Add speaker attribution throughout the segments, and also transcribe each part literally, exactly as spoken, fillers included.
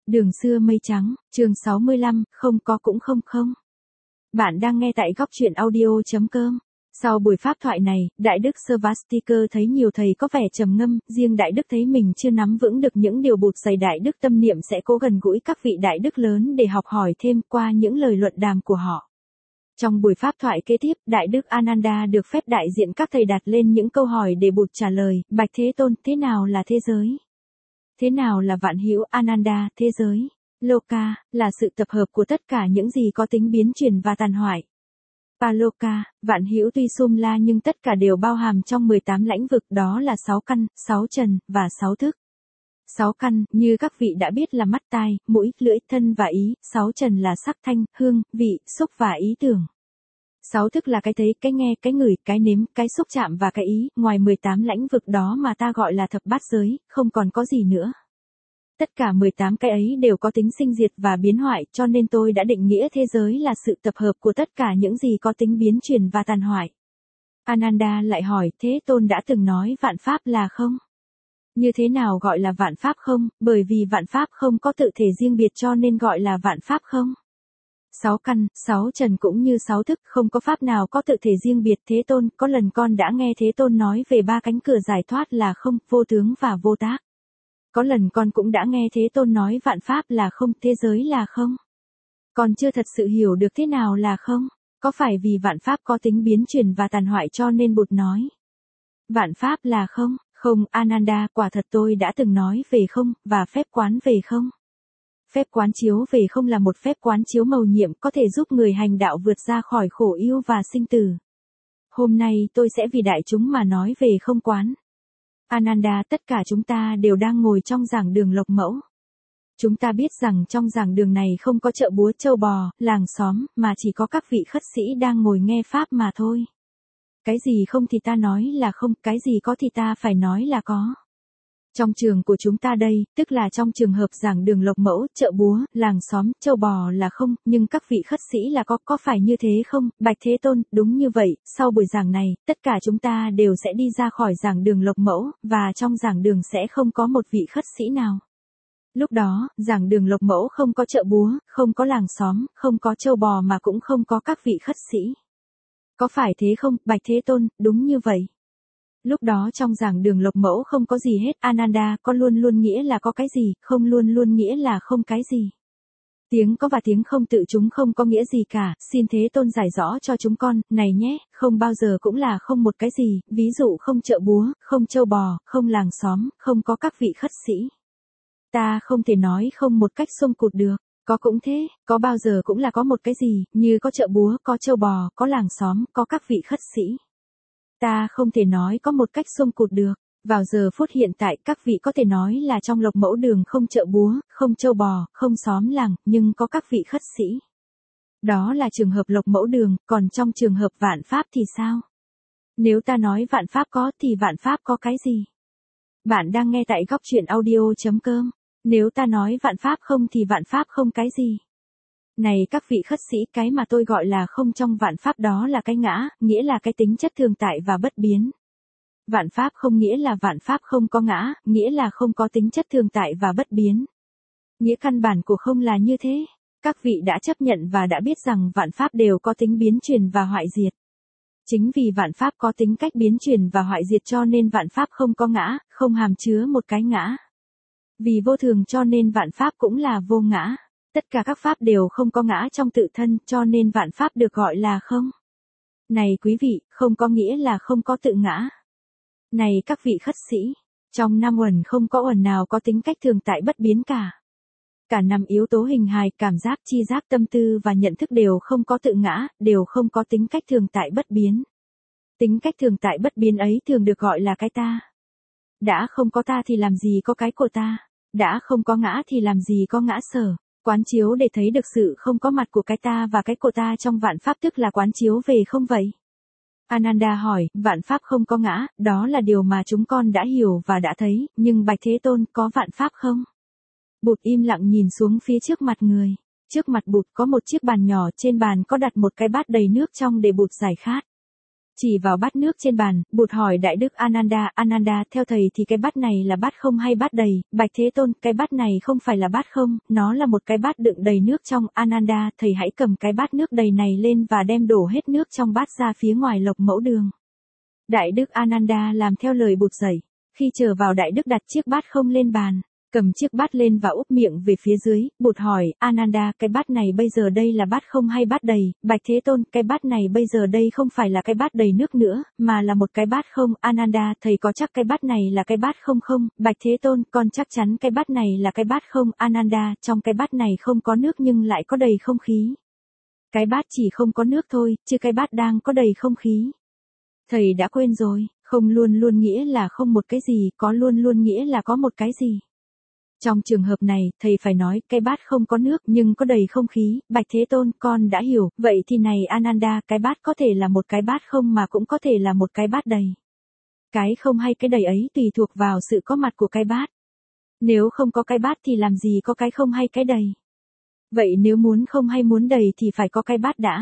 Speaker 1: Đường xưa mây trắng, chương sáu mươi lăm, không có cũng không không. Bạn đang nghe tại góc truyện audio.com. Sau buổi pháp thoại này, Đại Đức Svastikar thấy nhiều thầy có vẻ trầm ngâm, riêng Đại Đức thấy mình chưa nắm vững được những điều bụt dày. Đại Đức tâm niệm sẽ cố gần gũi các vị Đại Đức lớn để học hỏi thêm qua những lời luận đàm của họ. Trong buổi pháp thoại kế tiếp, Đại Đức Ananda được phép đại diện các thầy đặt lên những câu hỏi để bụt trả lời. Bạch Thế Tôn, thế nào là thế giới? Thế nào là vạn hữu? Ananda, thế giới? Loka, là sự tập hợp của tất cả những gì có tính biến chuyển và tàn hoại. Paloka, vạn hữu tuy sum la nhưng tất cả đều bao hàm trong mười tám lãnh vực, đó là sáu căn, sáu trần, và sáu thức. Sáu căn, như các vị đã biết là mắt tai, mũi, lưỡi, thân và ý. Sáu trần là sắc thanh, hương, vị, xúc và ý tưởng. Sáu thức là cái thấy, cái nghe, cái ngửi, cái nếm, cái xúc chạm và cái ý. Ngoài mười tám lãnh vực đó mà ta gọi là thập bát giới, không còn có gì nữa. Tất cả mười tám cái ấy đều có tính sinh diệt và biến hoại, cho nên tôi đã định nghĩa thế giới là sự tập hợp của tất cả những gì có tính biến chuyển và tàn hoại. Ananda lại hỏi, Thế Tôn đã từng nói vạn pháp là không? Như thế nào gọi là vạn pháp không? Bởi vì vạn pháp không có tự thể riêng biệt cho nên gọi là vạn pháp không. Sáu căn, sáu trần cũng như sáu thức, không có pháp nào có tự thể riêng biệt. Thế Tôn, có lần con đã nghe Thế Tôn nói về ba cánh cửa giải thoát là không, vô tướng và vô tác. Có lần con cũng đã nghe Thế Tôn nói vạn pháp là không, thế giới là không. Con chưa thật sự hiểu được thế nào là không. Có phải vì vạn pháp có tính biến chuyển và tàn hoại cho nên Bụt nói vạn pháp là không? Không, Ananda, quả thật tôi đã từng nói về không, và phép quán về không. Phép quán chiếu về không là một phép quán chiếu mầu nhiệm có thể giúp người hành đạo vượt ra khỏi khổ yêu và sinh tử. Hôm nay tôi sẽ vì đại chúng mà nói về không quán. Ananda, tất cả chúng ta đều đang ngồi trong giảng đường Lộc Mẫu. Chúng ta biết rằng trong giảng đường này không có chợ búa châu bò, làng xóm, mà chỉ có các vị khất sĩ đang ngồi nghe pháp mà thôi. Cái gì không thì ta nói là không, cái gì có thì ta phải nói là có. Trong trường của chúng ta đây, tức là trong trường hợp giảng đường Lộc Mẫu, chợ búa, làng xóm, châu bò là không, nhưng các vị khất sĩ là có, có phải như thế không? Bạch Thế Tôn, đúng như vậy, sau buổi giảng này, tất cả chúng ta đều sẽ đi ra khỏi giảng đường Lộc Mẫu, và trong giảng đường sẽ không có một vị khất sĩ nào. Lúc đó, giảng đường Lộc Mẫu không có chợ búa, không có làng xóm, không có châu bò mà cũng không có các vị khất sĩ. Có phải thế không, Bạch Thế Tôn, đúng như vậy. Lúc đó trong giảng đường Lộc Mẫu không có gì hết. Ananda, có luôn luôn nghĩa là có cái gì, không luôn luôn nghĩa là không cái gì. Tiếng có và tiếng không tự chúng không có nghĩa gì cả, xin Thế Tôn giải rõ cho chúng con, này nhé, không bao giờ cũng là không một cái gì, ví dụ không chợ búa, không châu bò, không làng xóm, không có các vị khất sĩ. Ta không thể nói không một cách xông cụt được. Có cũng thế, có bao giờ cũng là có một cái gì, như có chợ búa, có châu bò, có làng xóm, có các vị khất sĩ. Ta không thể nói có một cách xông cụt được. Vào giờ phút hiện tại các vị có thể nói là trong Lộc Mẫu đường không chợ búa, không châu bò, không xóm làng, nhưng có các vị khất sĩ. Đó là trường hợp Lộc Mẫu đường, còn trong trường hợp vạn pháp thì sao? Nếu ta nói vạn pháp có thì vạn pháp có cái gì? Bạn đang nghe tại góc truyện audio.com. Nếu ta nói vạn pháp không thì vạn pháp không cái gì? Này các vị khất sĩ, cái mà tôi gọi là không trong vạn pháp đó là cái ngã, nghĩa là cái tính chất thường tại và bất biến. Vạn pháp không nghĩa là vạn pháp không có ngã, nghĩa là không có tính chất thường tại và bất biến. Nghĩa căn bản của không là như thế. Các vị đã chấp nhận và đã biết rằng vạn pháp đều có tính biến chuyển và hoại diệt. Chính vì vạn pháp có tính cách biến chuyển và hoại diệt cho nên vạn pháp không có ngã, không hàm chứa một cái ngã. Vì vô thường cho nên vạn pháp cũng là vô ngã. Tất cả các pháp đều không có ngã trong tự thân, cho nên vạn pháp được gọi là không. Này quý vị, không có nghĩa là không có tự ngã. Này các vị khất sĩ, trong năm uẩn không có uẩn nào có tính cách thường tại bất biến cả. Cả năm yếu tố hình hài, cảm giác, chi giác, tâm tư và nhận thức đều không có tự ngã, đều không có tính cách thường tại bất biến. Tính cách thường tại bất biến ấy thường được gọi là cái ta. Đã không có ta thì làm gì có cái của ta. Đã không có ngã thì làm gì có ngã sở. Quán chiếu để thấy được sự không có mặt của cái ta và cái của ta trong vạn pháp tức là quán chiếu về không vậy? Ananda hỏi, vạn pháp không có ngã, đó là điều mà chúng con đã hiểu và đã thấy, nhưng Bạch Thế Tôn, có vạn pháp không? Bụt im lặng nhìn xuống phía trước mặt người. Trước mặt Bụt có một chiếc bàn nhỏ, trên bàn có đặt một cái bát đầy nước trong để Bụt giải khát. Chỉ vào bát nước trên bàn, Bụt hỏi Đại Đức Ananda, Ananda, theo thầy thì cái bát này là bát không hay bát đầy? Bạch Thế Tôn, cái bát này không phải là bát không, nó là một cái bát đựng đầy nước trong. Ananda, thầy hãy cầm cái bát nước đầy này lên và đem đổ hết nước trong bát ra phía ngoài lộc mẫu đường. Đại Đức Ananda làm theo lời Bụt dạy. Khi trở vào Đại Đức đặt chiếc bát không lên bàn, cầm chiếc bát lên và úp miệng về phía dưới. Bụt hỏi, Ananda, cái bát này bây giờ đây là bát không hay bát đầy? Bạch Thế Tôn, cái bát này bây giờ đây không phải là cái bát đầy nước nữa, mà là một cái bát không. Ananda, thầy có chắc cái bát này là cái bát không không? Bạch Thế Tôn, con chắc chắn cái bát này là cái bát không. Ananda, trong cái bát này không có nước nhưng lại có đầy không khí. Cái bát chỉ không có nước thôi, chứ cái bát đang có đầy không khí. Thầy đã quên rồi, không luôn luôn nghĩa là không một cái gì, có luôn luôn nghĩa là có một cái gì. Trong trường hợp này, thầy phải nói, cái bát không có nước nhưng có đầy không khí. Bạch Thế Tôn, con đã hiểu, vậy thì này Ananda, cái bát có thể là một cái bát không mà cũng có thể là một cái bát đầy. Cái không hay cái đầy ấy tùy thuộc vào sự có mặt của cái bát. Nếu không có cái bát thì làm gì có cái không hay cái đầy. Vậy nếu muốn không hay muốn đầy thì phải có cái bát đã.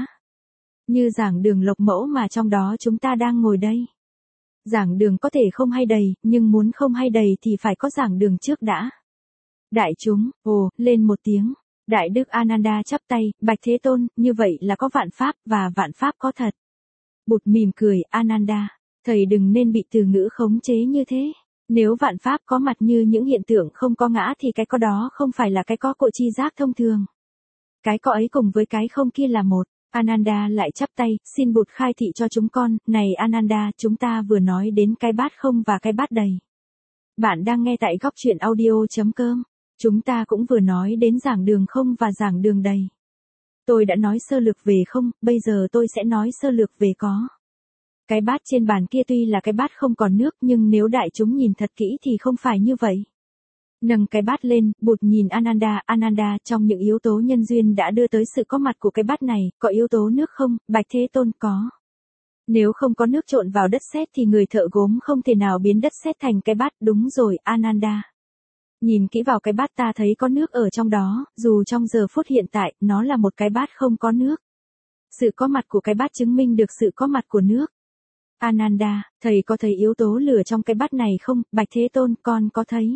Speaker 1: Như giảng đường Lộc Mẫu mà trong đó chúng ta đang ngồi đây. Giảng đường có thể không hay đầy, nhưng muốn không hay đầy thì phải có giảng đường trước đã. Đại chúng, ồ, lên một tiếng. Đại Đức Ananda chắp tay, Bạch Thế Tôn, như vậy là có vạn pháp, và vạn pháp có thật. Bụt mỉm cười, Ananda, thầy đừng nên bị từ ngữ khống chế như thế. Nếu vạn pháp có mặt như những hiện tượng không có ngã thì cái có đó không phải là cái có của tri giác thông thường. Cái có ấy cùng với cái không kia là một. Ananda lại chắp tay, xin Bụt khai thị cho chúng con. Này Ananda, chúng ta vừa nói đến cái bát không và cái bát đầy. Bạn đang nghe tại góc truyện audio.com. Chúng ta cũng vừa nói đến giảng đường không và giảng đường đầy. Tôi đã nói sơ lược về không, bây giờ tôi sẽ nói sơ lược về có. Cái bát trên bàn kia tuy là cái bát không còn nước nhưng nếu đại chúng nhìn thật kỹ thì không phải như vậy. Nâng cái bát lên, Bụt nhìn Ananda, Ananda, trong những yếu tố nhân duyên đã đưa tới sự có mặt của cái bát này, có yếu tố nước không? Bạch Thế Tôn, có. Nếu không có nước trộn vào đất sét thì người thợ gốm không thể nào biến đất sét thành cái bát. Đúng rồi, Ananda. Nhìn kỹ vào cái bát ta thấy có nước ở trong đó, dù trong giờ phút hiện tại, nó là một cái bát không có nước. Sự có mặt của cái bát chứng minh được sự có mặt của nước. Ananda, thầy có thấy yếu tố lửa trong cái bát này không? Bạch Thế Tôn, con có thấy.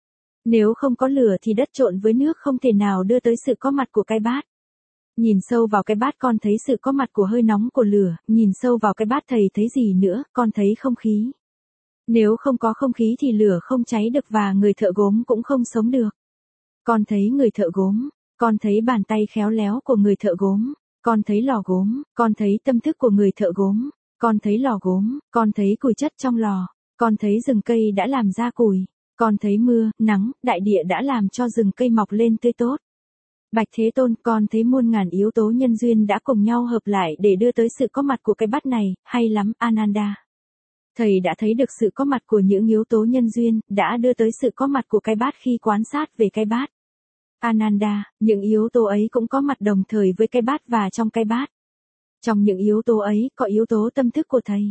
Speaker 1: Nếu không có lửa thì đất trộn với nước không thể nào đưa tới sự có mặt của cái bát. Nhìn sâu vào cái bát con thấy sự có mặt của hơi nóng của lửa, nhìn sâu vào cái bát thầy thấy gì nữa, con thấy không khí. Nếu không có không khí thì lửa không cháy được và người thợ gốm cũng không sống được. Con thấy người thợ gốm, con thấy bàn tay khéo léo của người thợ gốm, con thấy lò gốm, con thấy tâm thức của người thợ gốm, con thấy lò gốm, con thấy củi chất trong lò, con thấy rừng cây đã làm ra củi, con thấy mưa, nắng, đại địa đã làm cho rừng cây mọc lên tươi tốt. Bạch Thế Tôn, con thấy muôn ngàn yếu tố nhân duyên đã cùng nhau hợp lại để đưa tới sự có mặt của cái bát này, hay lắm, Ananda. Thầy đã thấy được sự có mặt của những yếu tố nhân duyên, đã đưa tới sự có mặt của cái bát khi quan sát về cái bát. Ananda, những yếu tố ấy cũng có mặt đồng thời với cái bát và trong cái bát. Trong những yếu tố ấy, có yếu tố tâm thức của thầy.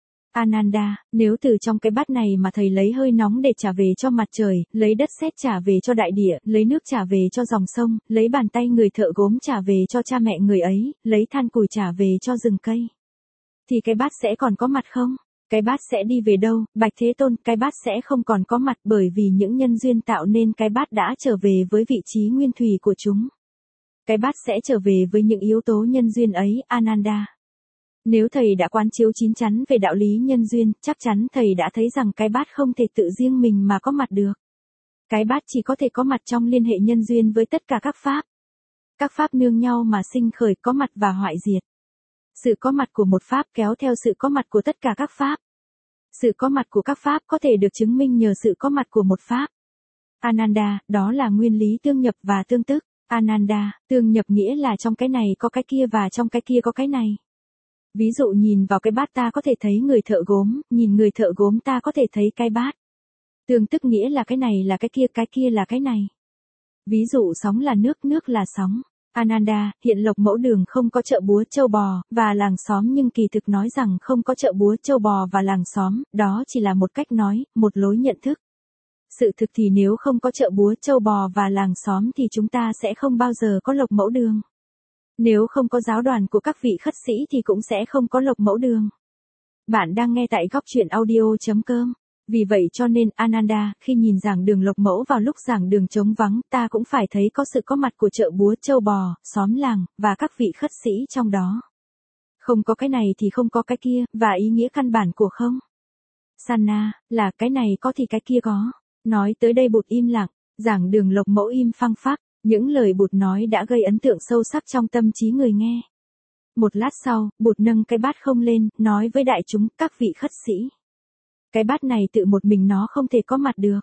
Speaker 1: Ananda, nếu từ trong cái bát này mà thầy lấy hơi nóng để trả về cho mặt trời, lấy đất sét trả về cho đại địa, lấy nước trả về cho dòng sông, lấy bàn tay người thợ gốm trả về cho cha mẹ người ấy, lấy than củi trả về cho rừng cây, thì cái bát sẽ còn có mặt không? Cái bát sẽ đi về đâu? Bạch Thế Tôn, cái bát sẽ không còn có mặt bởi vì những nhân duyên tạo nên cái bát đã trở về với vị trí nguyên thủy của chúng. Cái bát sẽ trở về với những yếu tố nhân duyên ấy, Ananda. Nếu thầy đã quán chiếu chín chắn về đạo lý nhân duyên, chắc chắn thầy đã thấy rằng cái bát không thể tự riêng mình mà có mặt được. Cái bát chỉ có thể có mặt trong liên hệ nhân duyên với tất cả các pháp. Các pháp nương nhau mà sinh khởi, có mặt và hoại diệt. Sự có mặt của một pháp kéo theo sự có mặt của tất cả các pháp. Sự có mặt của các pháp có thể được chứng minh nhờ sự có mặt của một pháp. Ananda, đó là nguyên lý tương nhập và tương tức. Ananda, tương nhập nghĩa là trong cái này có cái kia và trong cái kia có cái này. Ví dụ nhìn vào cái bát ta có thể thấy người thợ gốm, nhìn người thợ gốm ta có thể thấy cái bát. Tương tức nghĩa là cái này là cái kia, cái kia là cái này. Ví dụ sóng là nước, nước là sóng. Ananda, hiện Lộc Mẫu Đường không có chợ búa châu bò và làng xóm nhưng kỳ thực nói rằng không có chợ búa châu bò và làng xóm, đó chỉ là một cách nói, một lối nhận thức. Sự thực thì nếu không có chợ búa châu bò và làng xóm thì chúng ta sẽ không bao giờ có Lộc Mẫu Đường. Nếu không có giáo đoàn của các vị khất sĩ thì cũng sẽ không có Lộc Mẫu Đường. Bạn đang nghe tại góc chuyện audio.com. Vì vậy cho nên Ananda, khi nhìn giảng đường Lộc Mẫu vào lúc giảng đường trống vắng, ta cũng phải thấy có sự có mặt của chợ búa, châu bò, xóm làng, và các vị khất sĩ trong đó. Không có cái này thì không có cái kia, và ý nghĩa căn bản của không. Sanna, là cái này có thì cái kia có. Nói tới đây Bụt im lặng, giảng đường Lộc Mẫu im phăng phắc, những lời Bụt nói đã gây ấn tượng sâu sắc trong tâm trí người nghe. Một lát sau, Bụt nâng cái bát không lên, nói với đại chúng, các vị khất sĩ. Cái bát này tự một mình nó không thể có mặt được.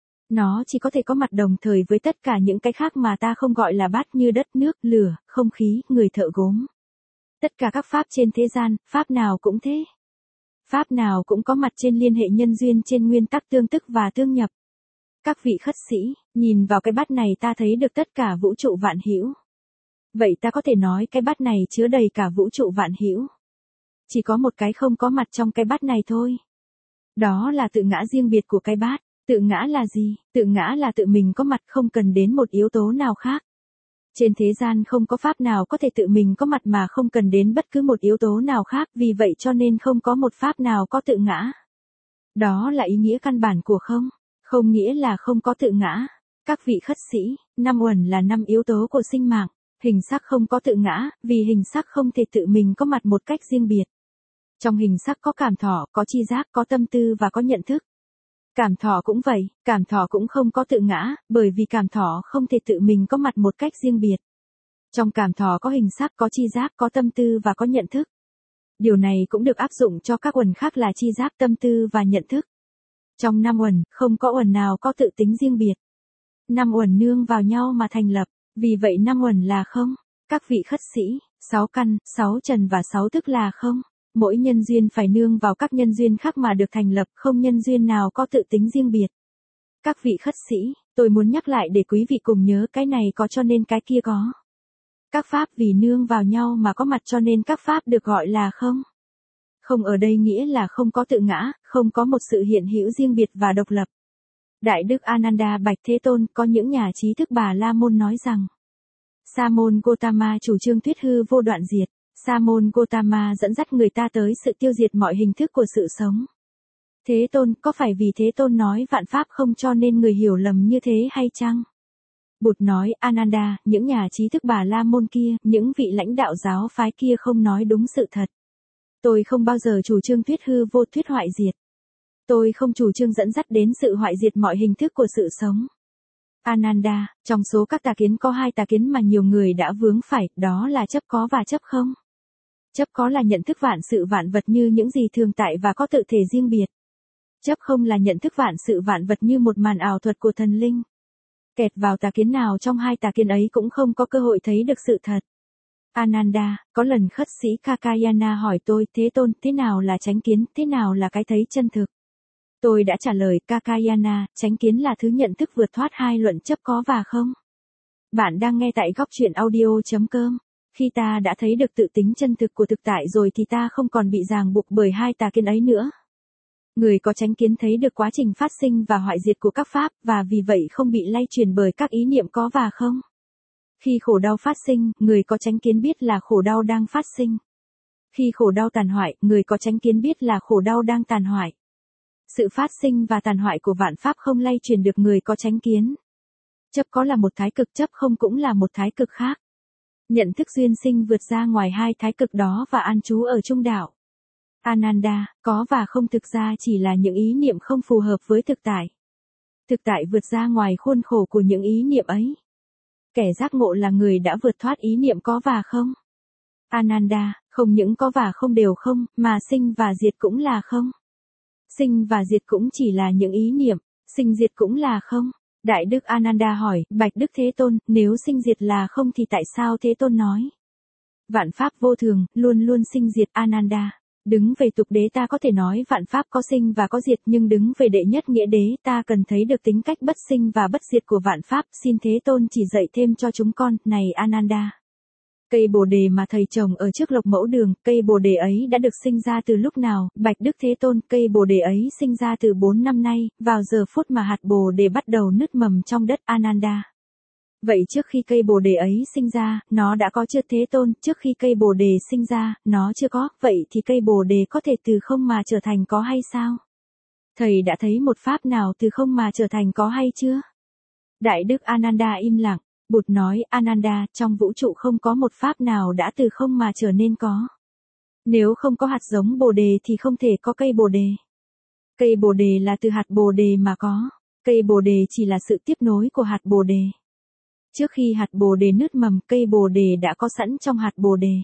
Speaker 1: Nó chỉ có thể có mặt đồng thời với tất cả những cái khác mà ta không gọi là bát, như đất, nước, lửa, không khí, người thợ gốm. Tất cả các pháp trên thế gian, pháp nào cũng thế. Pháp nào cũng có mặt trên liên hệ nhân duyên, trên nguyên tắc tương tức và tương nhập. Các vị khất sĩ, nhìn vào cái bát này ta thấy được tất cả vũ trụ vạn hữu. Vậy ta có thể nói cái bát này chứa đầy cả vũ trụ vạn hữu. Chỉ có một cái không có mặt trong cái bát này thôi. Đó là tự ngã riêng biệt của cái bát. Tự ngã là gì? Tự ngã là tự mình có mặt, không cần đến một yếu tố nào khác. Trên thế gian không có pháp nào có thể tự mình có mặt mà không cần đến bất cứ một yếu tố nào khác, vì vậy cho nên không có một pháp nào có tự ngã. Đó là ý nghĩa căn bản của không. Không nghĩa là không có tự ngã. Các vị khất sĩ, năm uẩn là năm yếu tố của sinh mạng. Hình sắc không có tự ngã, vì hình sắc không thể tự mình có mặt một cách riêng biệt. Trong hình sắc có cảm thọ, có tri giác, có tâm tư và có nhận thức. Cảm thọ cũng vậy, cảm thọ cũng không có tự ngã, bởi vì cảm thọ không thể tự mình có mặt một cách riêng biệt. Trong cảm thọ có hình sắc, có tri giác, có tâm tư và có nhận thức. Điều này cũng được áp dụng cho các uẩn khác là tri giác, tâm tư và nhận thức. Trong năm uẩn, không có uẩn nào có tự tính riêng biệt. Năm uẩn nương vào nhau mà thành lập, vì vậy năm uẩn là không. Các vị khất sĩ, sáu căn, sáu trần và sáu thức là không. Mỗi nhân duyên phải nương vào các nhân duyên khác mà được thành lập, không nhân duyên nào có tự tính riêng biệt. Các vị khất sĩ, tôi muốn nhắc lại để quý vị cùng nhớ, cái này có cho nên cái kia có. Các pháp vì nương vào nhau mà có mặt cho nên các pháp được gọi là không. Không ở đây nghĩa là không có tự ngã, không có một sự hiện hữu riêng biệt và độc lập. Đại đức Ananda bạch Thế Tôn, có những nhà trí thức Bà La Môn nói rằng, Sa môn Gotama chủ trương thuyết hư vô đoạn diệt. Sa môn Gotama dẫn dắt người ta tới sự tiêu diệt mọi hình thức của sự sống. Thế Tôn, có phải vì Thế Tôn nói vạn pháp không cho nên người hiểu lầm như thế hay chăng? Bụt nói, Ananda, những nhà trí thức Bà La Môn kia, những vị lãnh đạo giáo phái kia không nói đúng sự thật. Tôi không bao giờ chủ trương thuyết hư vô, thuyết hoại diệt. Tôi không chủ trương dẫn dắt đến sự hoại diệt mọi hình thức của sự sống. Ananda, trong số các tà kiến có hai tà kiến mà nhiều người đã vướng phải, đó là chấp có và chấp không. Chấp có là nhận thức vạn sự vạn vật như những gì thường tại và có tự thể riêng biệt. Chấp không là nhận thức vạn sự vạn vật như một màn ảo thuật của thần linh. Kẹt vào tà kiến nào trong hai tà kiến ấy cũng không có cơ hội thấy được sự thật. Ananda, có lần khất sĩ Kakayana hỏi tôi, Thế Tôn, thế nào là chánh kiến, thế nào là cái thấy chân thực? Tôi đã trả lời, Kakayana, chánh kiến là thứ nhận thức vượt thoát hai luận chấp có và không. Bạn đang nghe tại góc chuyện audio.com. Khi ta đã thấy được tự tính chân thực của thực tại rồi thì ta không còn bị ràng buộc bởi hai tà kiến ấy nữa. Người có chánh kiến thấy được quá trình phát sinh và hoại diệt của các pháp, và vì vậy không bị lay truyền bởi các ý niệm có và không. Khi khổ đau phát sinh, người có chánh kiến biết là khổ đau đang phát sinh. Khi khổ đau tàn hoại, người có chánh kiến biết là khổ đau đang tàn hoại. Sự phát sinh và tàn hoại của vạn pháp không lay truyền được người có chánh kiến. Chấp có là một thái cực, chấp không cũng là một thái cực khác. Nhận thức duyên sinh vượt ra ngoài hai thái cực đó và an trú ở trung đạo. Ananda, có và không thực ra chỉ là những ý niệm không phù hợp với thực tại. Thực tại vượt ra ngoài khuôn khổ của những ý niệm ấy. Kẻ giác ngộ là người đã vượt thoát ý niệm có và không. Ananda, không những có và không đều không, mà sinh và diệt cũng là không. Sinh và diệt cũng chỉ là những ý niệm, sinh diệt cũng là không. Đại đức Ananda hỏi, bạch Đức Thế Tôn, nếu sinh diệt là không thì tại sao Thế Tôn nói? Vạn pháp vô thường, luôn luôn sinh diệt. Ananda, đứng về tục đế ta có thể nói vạn pháp có sinh và có diệt, nhưng đứng về đệ nhất nghĩa đế ta cần thấy được tính cách bất sinh và bất diệt của vạn pháp. Xin Thế Tôn chỉ dạy thêm cho chúng con. Này Ananda, cây bồ đề mà thầy trồng ở trước Lộc Mẫu đường, cây bồ đề ấy đã được sinh ra từ lúc nào? Bạch Đức Thế Tôn, cây bồ đề ấy sinh ra từ bốn năm nay, vào giờ phút mà hạt bồ đề bắt đầu nứt mầm trong đất. Ananda, Vậy trước khi cây bồ đề ấy sinh ra, nó đã có chưa Thế Tôn? Trước khi cây bồ đề sinh ra, nó chưa có, vậy thì cây bồ đề có thể từ không mà trở thành có hay sao? Thầy đã thấy một pháp nào từ không mà trở thành có hay chưa? Đại đức Ananda im lặng. Bụt nói, Ananda, trong vũ trụ không có một pháp nào đã từ không mà trở nên có. Nếu không có hạt giống bồ đề thì không thể có cây bồ đề. Cây bồ đề là từ hạt bồ đề mà có. Cây bồ đề chỉ là sự tiếp nối của hạt bồ đề. Trước khi hạt bồ đề nứt mầm, cây bồ đề đã có sẵn trong hạt bồ đề.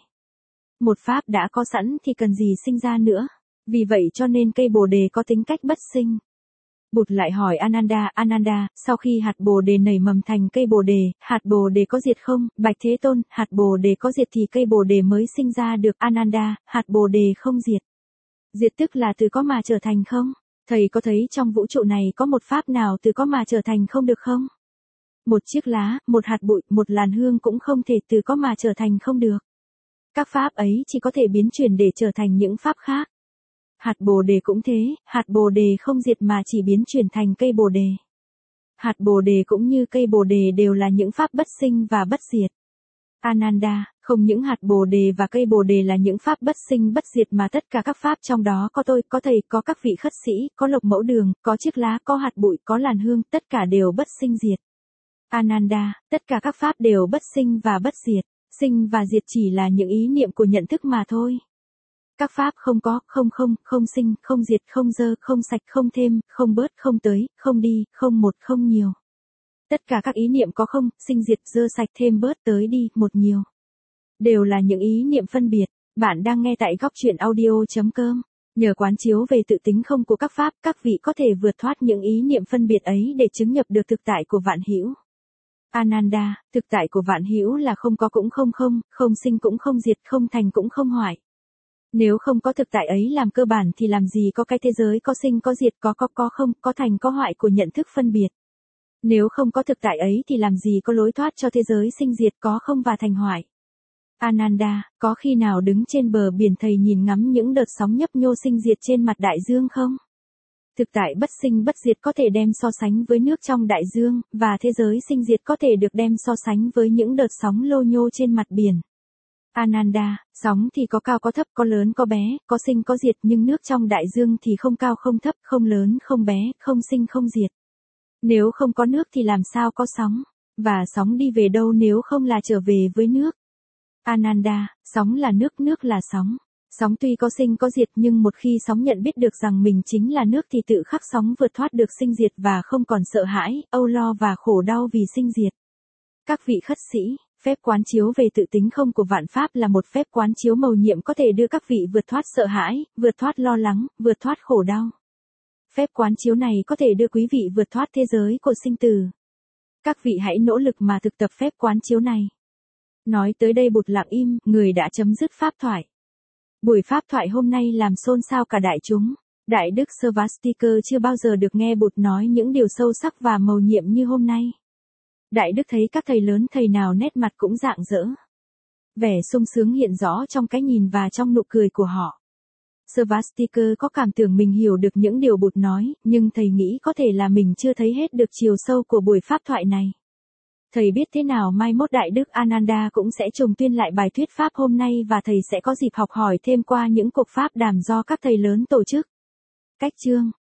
Speaker 1: Một pháp đã có sẵn thì cần gì sinh ra nữa. Vì vậy cho nên cây bồ đề có tính cách bất sinh. Bụt lại hỏi Ananda, Ananda, sau khi hạt bồ đề nảy mầm thành cây bồ đề, hạt bồ đề có diệt không? Bạch Thế Tôn, hạt bồ đề có diệt thì cây bồ đề mới sinh ra được. Ananda, hạt bồ đề không diệt. Diệt tức là từ có mà trở thành không? Thầy có thấy trong vũ trụ này có một pháp nào từ có mà trở thành không được không? Một chiếc lá, một hạt bụi, một làn hương cũng không thể từ có mà trở thành không được. Các pháp ấy chỉ có thể biến chuyển để trở thành những pháp khác. Hạt bồ đề cũng thế, hạt bồ đề không diệt mà chỉ biến chuyển thành cây bồ đề. Hạt bồ đề cũng như cây bồ đề đều là những pháp bất sinh và bất diệt. Ananda, không những hạt bồ đề và cây bồ đề là những pháp bất sinh bất diệt mà tất cả các pháp trong đó có tôi, có thầy, có các vị khất sĩ, có lộc mẫu đường, có chiếc lá, có hạt bụi, có làn hương, tất cả đều bất sinh diệt. Ananda, tất cả các pháp đều bất sinh và bất diệt. Sinh và diệt chỉ là những ý niệm của nhận thức mà thôi. Các pháp không có, không không, không sinh, không diệt, không dơ, không sạch, không thêm, không bớt, không tới, không đi, không một, không nhiều. Tất cả các ý niệm có không, sinh diệt, dơ sạch, thêm bớt, tới đi, một nhiều. Đều là những ý niệm phân biệt. Bạn đang nghe tại góc truyện audio chấm com. Nhờ quán chiếu về tự tính không của các pháp, các vị có thể vượt thoát những ý niệm phân biệt ấy để chứng nhập được thực tại của vạn hữu. Ananda, thực tại của vạn hữu là không có cũng không không, không sinh cũng không diệt, không thành cũng không hoại. Nếu không có thực tại ấy làm cơ bản thì làm gì có cái thế giới có sinh có diệt, có có có không, có thành có hoại của nhận thức phân biệt. Nếu không có thực tại ấy thì làm gì có lối thoát cho thế giới sinh diệt, có không và thành hoại. Ananda, có khi nào đứng trên bờ biển thầy nhìn ngắm những đợt sóng nhấp nhô sinh diệt trên mặt đại dương không? Thực tại bất sinh bất diệt có thể đem so sánh với nước trong đại dương, và thế giới sinh diệt có thể được đem so sánh với những đợt sóng lô nhô trên mặt biển. Ananda, sóng thì có cao có thấp, có lớn có bé, có sinh có diệt, nhưng nước trong đại dương thì không cao không thấp, không lớn không bé, không sinh không diệt. Nếu không có nước thì làm sao có sóng? Và sóng đi về đâu nếu không là trở về với nước? Ananda, sóng là nước, nước là sóng. Sóng tuy có sinh có diệt nhưng một khi sóng nhận biết được rằng mình chính là nước thì tự khắc sóng vượt thoát được sinh diệt và không còn sợ hãi, âu lo và khổ đau vì sinh diệt. Các vị khất sĩ, phép quán chiếu về tự tính không của vạn pháp là một phép quán chiếu mầu nhiệm có thể đưa các vị vượt thoát sợ hãi, vượt thoát lo lắng, vượt thoát khổ đau. Phép quán chiếu này có thể đưa quý vị vượt thoát thế giới của sinh tử. Các vị hãy nỗ lực mà thực tập phép quán chiếu này. Nói tới đây Bụt lặng im, người đã chấm dứt pháp thoại. Buổi pháp thoại hôm nay làm xôn xao cả đại chúng. Đại đức Svastikar chưa bao giờ được nghe Bụt nói những điều sâu sắc và mầu nhiệm như hôm nay. Đại đức thấy các thầy lớn thầy nào nét mặt cũng rạng rỡ. Vẻ sung sướng hiện rõ trong cái nhìn và trong nụ cười của họ. Svastikar có cảm tưởng mình hiểu được những điều Bụt nói, nhưng thầy nghĩ có thể là mình chưa thấy hết được chiều sâu của buổi pháp thoại này. Thầy biết thế nào mai mốt Đại đức Ananda cũng sẽ trùng tuyên lại bài thuyết pháp hôm nay và thầy sẽ có dịp học hỏi thêm qua những cuộc pháp đàm do các thầy lớn tổ chức. Cách chương